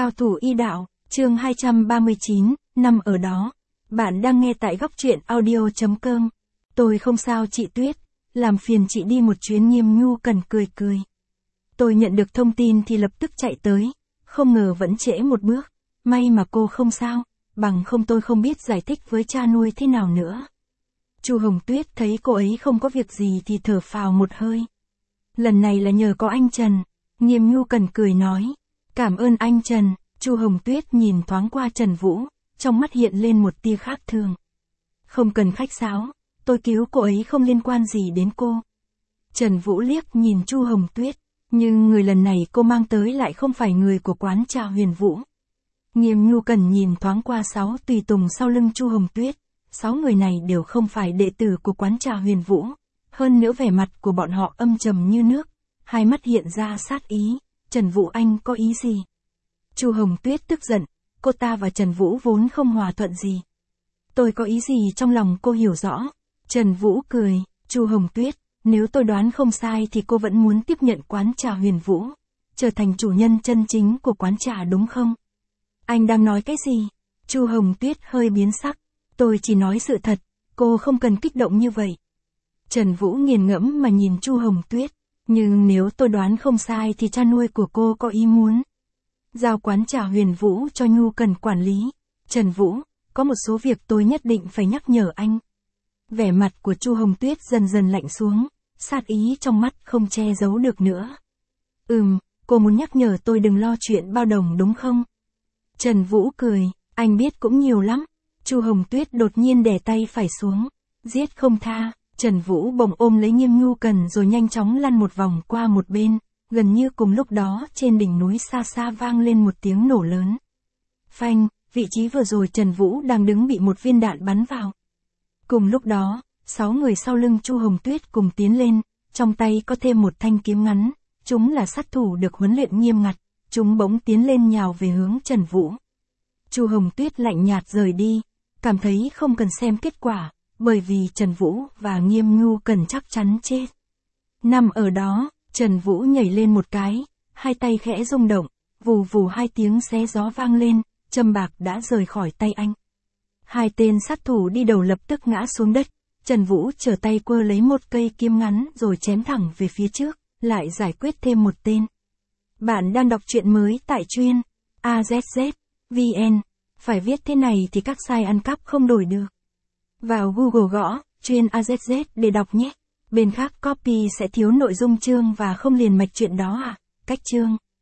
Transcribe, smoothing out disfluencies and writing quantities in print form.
Cao thủ y đạo, chương 239, nằm ở đó. Bạn đang nghe tại góc truyện audio.com. Tôi không sao chị Tuyết, làm phiền chị đi một chuyến. Nghiêm Nhu Cần cười cười. Tôi nhận được thông tin thì lập tức chạy tới, không ngờ vẫn trễ một bước. May mà cô không sao, bằng không tôi không biết giải thích với cha nuôi thế nào nữa. Chu Hồng Tuyết thấy cô ấy không có việc gì thì thở phào một hơi. Lần này là nhờ có anh Trần. Nghiêm Nhu Cần cười nói. Cảm ơn anh Trần. Chu Hồng Tuyết nhìn thoáng qua Trần Vũ, trong mắt hiện lên một tia khác thường. Không cần khách sáo, tôi cứu cô ấy không liên quan gì đến cô. Trần Vũ liếc nhìn Chu Hồng Tuyết, nhưng người lần này cô mang tới lại không phải người của quán trà Huyền Vũ. Nghiêm Nhu Cần nhìn thoáng qua 6 tùy tùng sau lưng Chu Hồng Tuyết, 6 người này đều không phải đệ tử của quán trà Huyền Vũ, hơn nữa vẻ mặt của bọn họ âm trầm như nước, hai mắt hiện ra sát ý. Trần Vũ anh có ý gì? Chu Hồng Tuyết tức giận, cô ta và Trần Vũ vốn không hòa thuận gì. Tôi có ý gì trong lòng cô hiểu rõ. Trần Vũ cười, Chu Hồng Tuyết, nếu tôi đoán không sai thì cô vẫn muốn tiếp nhận quán trà Huyền Vũ, trở thành chủ nhân chân chính của quán trà đúng không? Anh đang nói cái gì? Chu Hồng Tuyết hơi biến sắc, tôi chỉ nói sự thật, cô không cần kích động như vậy. Trần Vũ nghiền ngẫm mà nhìn Chu Hồng Tuyết, nhưng nếu tôi đoán không sai thì cha nuôi của cô có ý muốn giao quán trà Huyền Vũ cho Nhu Cần quản lý. Trần Vũ, có một số việc tôi nhất định phải nhắc nhở anh. Vẻ mặt của Chu Hồng Tuyết dần dần lạnh xuống, sát ý trong mắt không che giấu được nữa. Cô muốn nhắc nhở tôi đừng lo chuyện bao đồng đúng không? Trần Vũ cười, anh biết cũng nhiều lắm. Chu Hồng Tuyết đột nhiên đè tay phải xuống, giết không tha. Trần Vũ bỗng ôm lấy Nghiêm Nhu Cần rồi nhanh chóng lăn một vòng qua một bên, gần như cùng lúc đó trên đỉnh núi xa xa vang lên một tiếng nổ lớn. Phanh, vị trí vừa rồi Trần Vũ đang đứng bị một viên đạn bắn vào. Cùng lúc đó, 6 người sau lưng Chu Hồng Tuyết cùng tiến lên, trong tay có thêm một thanh kiếm ngắn, chúng là sát thủ được huấn luyện nghiêm ngặt, chúng bỗng tiến lên nhào về hướng Trần Vũ. Chu Hồng Tuyết lạnh nhạt rời đi, cảm thấy không cần xem kết quả, bởi vì Trần Vũ và Nghiêm Nhu Cần chắc chắn chết. Nằm ở đó, Trần Vũ nhảy lên một cái, hai tay khẽ rung động, vù vù hai tiếng xé gió vang lên, châm bạc đã rời khỏi tay anh. Hai tên sát thủ đi đầu lập tức ngã xuống đất, Trần Vũ trở tay quơ lấy một cây kiếm ngắn rồi chém thẳng về phía trước, lại giải quyết thêm một tên. Bạn đang đọc truyện mới tại truyện AZZ.vn, phải viết thế này thì các site ăn cắp không đổi được. Vào Google gõ, truyện AZZ để đọc nhé. Bên khác copy sẽ thiếu nội dung chương và không liền mạch chuyện đó à? Cách chương